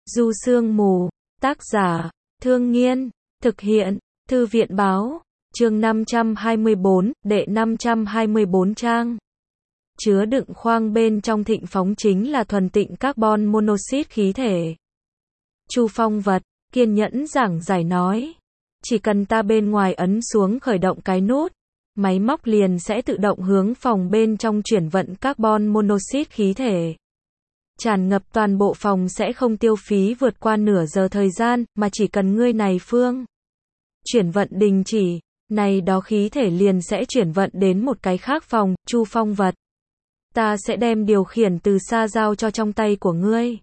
Du Sương Mù, tác giả, Thương Nghiên, thực hiện, Thư viện Báo, chương 524, đệ 524 trang. Chứa đựng khoang bên trong thịnh phóng chính là thuần tịnh carbon monoxide khí thể. Chu Phong Vật, kiên nhẫn giảng giải nói. Chỉ cần ta bên ngoài ấn xuống khởi động cái nút, máy móc liền sẽ tự động hướng phòng bên trong chuyển vận carbon monoxide khí thể. Tràn ngập toàn bộ phòng sẽ không tiêu phí vượt qua nửa giờ thời gian, mà chỉ cần ngươi này phương chuyển vận đình chỉ, này đó khí thể liền sẽ chuyển vận đến một cái khác phòng. Chu Phong Vật, ta sẽ đem điều khiển từ xa giao cho trong tay của ngươi.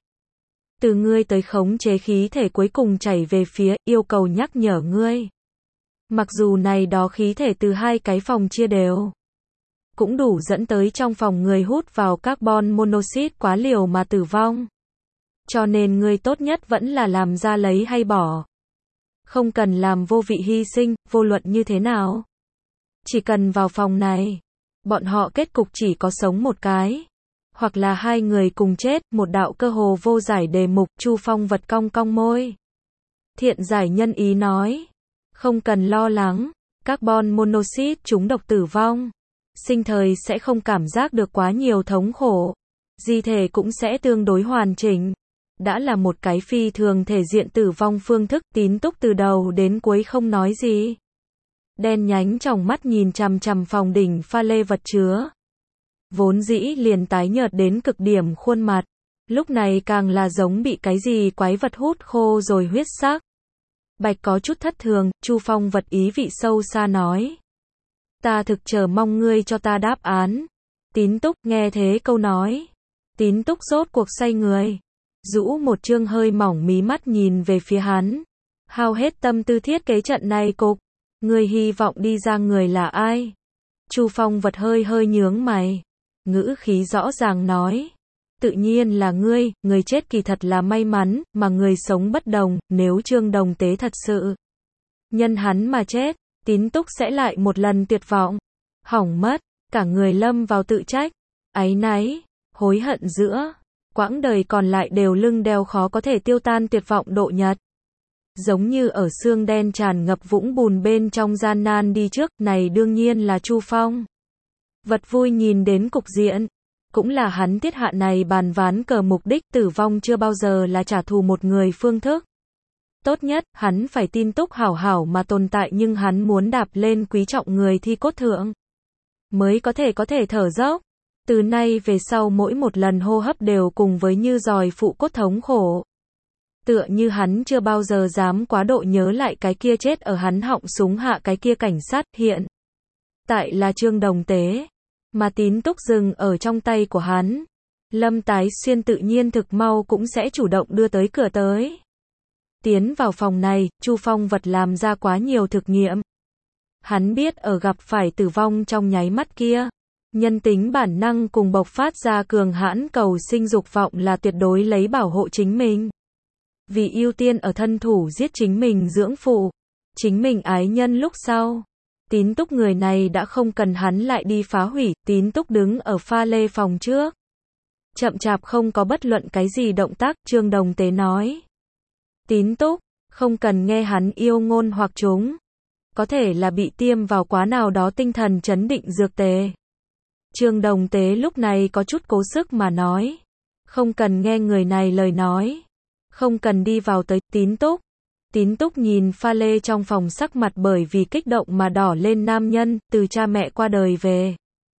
Từ ngươi tới khống chế khí thể cuối cùng chảy về phía, yêu cầu nhắc nhở ngươi. Mặc dù này đó khí thể từ hai cái phòng chia đều, cũng đủ dẫn tới trong phòng người hút vào carbon monoxide quá liều mà tử vong. Cho nên ngươi tốt nhất vẫn là làm ra lấy hay bỏ. Không cần làm vô vị hy sinh, vô luận như thế nào. Chỉ cần vào phòng này, bọn họ kết cục chỉ có sống một cái. Hoặc là hai người cùng chết, một đạo cơ hồ vô giải đề mục. Chu Phong Vật cong cong môi. Thiện giải nhân ý nói. Không cần lo lắng, carbon monoxide chúng độc tử vong. Sinh thời sẽ không cảm giác được quá nhiều thống khổ. Di thể cũng sẽ tương đối hoàn chỉnh. Đã là một cái phi thường thể diện tử vong phương thức. Tín Túc từ đầu đến cuối không nói gì. Đen nhánh tròng mắt nhìn chằm chằm phòng đỉnh pha lê vật chứa. Vốn dĩ liền tái nhợt đến cực điểm khuôn mặt. Lúc này càng là giống bị cái gì quái vật hút khô rồi huyết sắc. Bạch có chút thất thường. Chu Phong Vật ý vị sâu xa nói. Ta thực chờ mong ngươi cho ta đáp án. Tín Túc nghe thế câu nói. Tín Túc rốt cuộc xoay người. Rũ một chương hơi mỏng mí mắt nhìn về phía hắn. Hao hết tâm tư thiết kế trận này cục. Ngươi hy vọng đi ra người là ai? Chu Phong Vật hơi hơi nhướng mày. Ngữ khí rõ ràng nói. Tự nhiên là ngươi, người chết kỳ thật là may mắn, mà người sống bất đồng. Nếu Trương Đồng Tế thật sự nhân hắn mà chết, Tín Túc sẽ lại một lần tuyệt vọng. Hỏng mất, cả người lâm vào tự trách, áy náy, hối hận giữa. Quãng đời còn lại đều lưng đeo khó có thể tiêu tan tuyệt vọng độ nhật. Giống như ở xương đen tràn ngập vũng bùn bên trong gian nan đi trước, này đương nhiên là Chu Phong Vật vui nhìn đến cục diện. Cũng là hắn tiết hạ này bàn ván cờ mục đích. Tử vong chưa bao giờ là trả thù một người phương thức. Tốt nhất, hắn phải Tín Túc hảo hảo mà tồn tại, nhưng hắn muốn đạp lên quý trọng người thi cốt thượng. Mới có thể thở dốc. Từ nay về sau mỗi một lần hô hấp đều cùng với như giòi phụ cốt thống khổ. Tựa như hắn chưa bao giờ dám quá độ nhớ lại cái kia chết ở hắn họng súng hạ cái kia cảnh sát. Hiện tại là Trương Đồng Tế. Mà Tín Túc dừng ở trong tay của hắn. Lâm Tái Xuyên tự nhiên thực mau cũng sẽ chủ động đưa tới cửa tới. Tiến vào phòng này, Chu Phong Vật làm ra quá nhiều thực nghiệm. Hắn biết ở gặp phải tử vong trong nháy mắt kia, nhân tính bản năng cùng bộc phát ra cường hãn cầu sinh dục vọng là tuyệt đối lấy bảo hộ chính mình. Vì ưu tiên ở thân thủ giết chính mình dưỡng phụ, chính mình ái nhân lúc sau. Tín Túc người này đã không cần hắn lại đi phá hủy. Tín Túc đứng ở pha lê phòng trước. Chậm chạp không có bất luận cái gì động tác. Trương Đồng Tế nói. Tín Túc, không cần nghe hắn yêu ngôn hoặc chúng. Có thể là bị tiêm vào quá nào đó tinh thần chấn định dược tề. Trương Đồng Tế lúc này có chút cố sức mà nói. Không cần nghe người này lời nói. Không cần đi vào tới. Tín Túc. Tín Túc nhìn pha lê trong phòng, sắc mặt bởi vì kích động mà đỏ lên. Nam nhân, từ cha mẹ qua đời về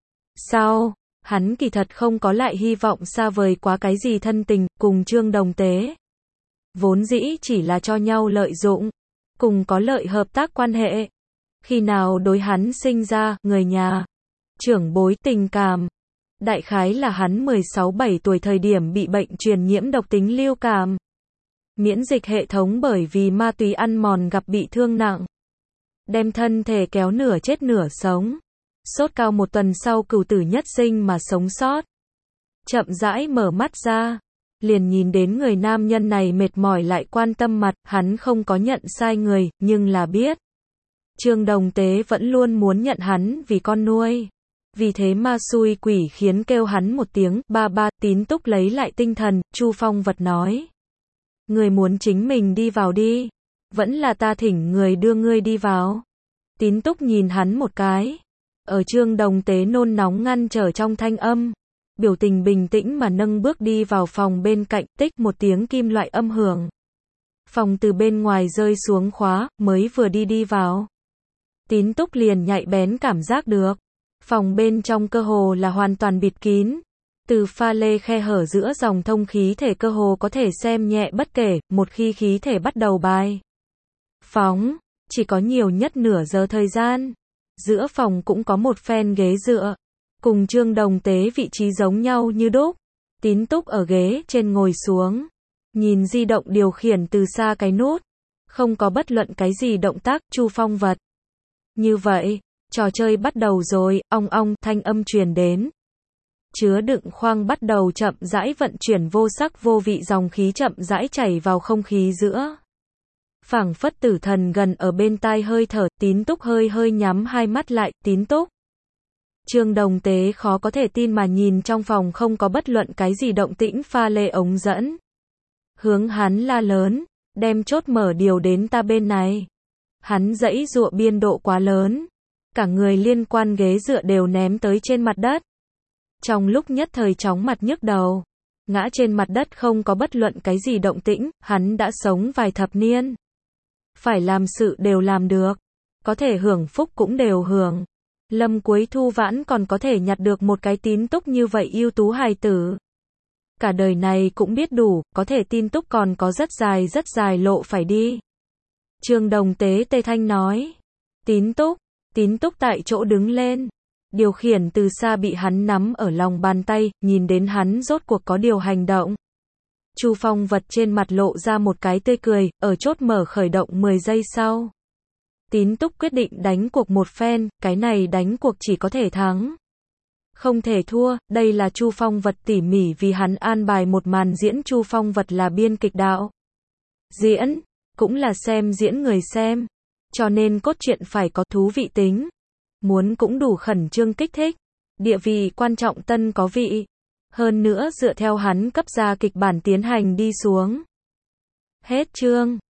sau, hắn kỳ thật không có lại hy vọng xa vời quá cái gì thân tình, cùng Trương Đồng Tế. Vốn dĩ chỉ là cho nhau lợi dụng, cùng có lợi hợp tác quan hệ. Khi nào đối hắn sinh ra, người nhà, trưởng bối tình cảm. Đại khái là hắn 16-17 tuổi thời điểm bị bệnh truyền nhiễm độc tính lưu cảm. Miễn dịch hệ thống bởi vì ma túy ăn mòn gặp bị thương nặng. Đem thân thể kéo nửa chết nửa sống. Sốt cao 1 tuần sau cửu tử nhất sinh mà sống sót. Chậm rãi mở mắt ra. Liền nhìn đến người nam nhân này mệt mỏi lại quan tâm mặt. Hắn không có nhận sai người, nhưng là biết. Trương Đồng Tế vẫn luôn muốn nhận hắn vì con nuôi. Vì thế ma xui quỷ khiến kêu hắn một tiếng ba ba. Tín Túc lấy lại tinh thần. Chu Phong Vật nói. Người muốn chính mình đi vào đi. Vẫn là ta thỉnh người đưa ngươi đi vào. Tín Túc nhìn hắn một cái. Ở Trương Đồng Tế nôn nóng ngăn trở trong thanh âm. Biểu tình bình tĩnh mà nâng bước đi vào phòng bên cạnh, tích một tiếng kim loại âm hưởng. Phòng từ bên ngoài rơi xuống khóa, mới vừa đi vào. Tín Túc liền nhạy bén cảm giác được. Phòng bên trong cơ hồ là hoàn toàn bịt kín. Từ pha lê khe hở giữa dòng thông khí thể cơ hồ có thể xem nhẹ bất kể, một khi khí thể bắt đầu bài phóng, chỉ có nhiều nhất nửa giờ thời gian. Giữa phòng cũng có một phen ghế dựa, cùng Trương Đồng Tế vị trí giống nhau như đúc. Tín Túc ở ghế trên ngồi xuống, nhìn di động điều khiển từ xa cái nút, không có bất luận cái gì động tác. Chu Phong vật. Như vậy, trò chơi bắt đầu rồi, ong ong thanh âm truyền đến. Chứa đựng khoang bắt đầu chậm rãi vận chuyển, vô sắc vô vị dòng khí chậm rãi chảy vào không khí giữa. Phảng phất tử thần gần ở bên tai hơi thở. Tín Túc hơi hơi nhắm hai mắt lại. Tín Túc. Trương Đồng Tế khó có thể tin mà nhìn trong phòng không có bất luận cái gì động tĩnh pha lê ống dẫn. Hướng hắn la lớn, đem chốt mở điều đến ta bên này. Hắn giãy giụa biên độ quá lớn. Cả người liên quan ghế dựa đều ném tới trên mặt đất. Trong lúc nhất thời chóng mặt nhức đầu. Ngã trên mặt đất không có bất luận cái gì động tĩnh, hắn đã sống vài thập niên. Phải làm sự đều làm được. Có thể hưởng phúc cũng đều hưởng. Lâm Cuối Thu Vãn còn có thể nhặt được một cái Tín Túc như vậy ưu tú hài tử. Cả đời này cũng biết đủ, có thể Tín Túc còn có rất dài lộ phải đi. Trương Đồng Tế tê thanh nói. Tín Túc tại chỗ đứng lên. Điều khiển từ xa bị hắn nắm ở lòng bàn tay, nhìn đến hắn rốt cuộc có điều hành động. Chu Phong vật trên mặt lộ ra một cái tươi cười, ở chốt mở khởi động 10 giây sau. Tín Túc quyết định đánh cuộc một phen, cái này đánh cuộc chỉ có thể thắng. Không thể thua, đây là Chu Phong vật tỉ mỉ vì hắn an bài một màn diễn. Chu Phong vật là biên kịch đạo diễn, cũng là xem diễn người xem. Cho nên cốt truyện phải có thú vị tính. Muốn cũng đủ khẩn trương kích thích. Địa vị quan trọng tân có vị. Hơn nữa dựa theo hắn cấp ra kịch bản tiến hành đi xuống. Hết chương.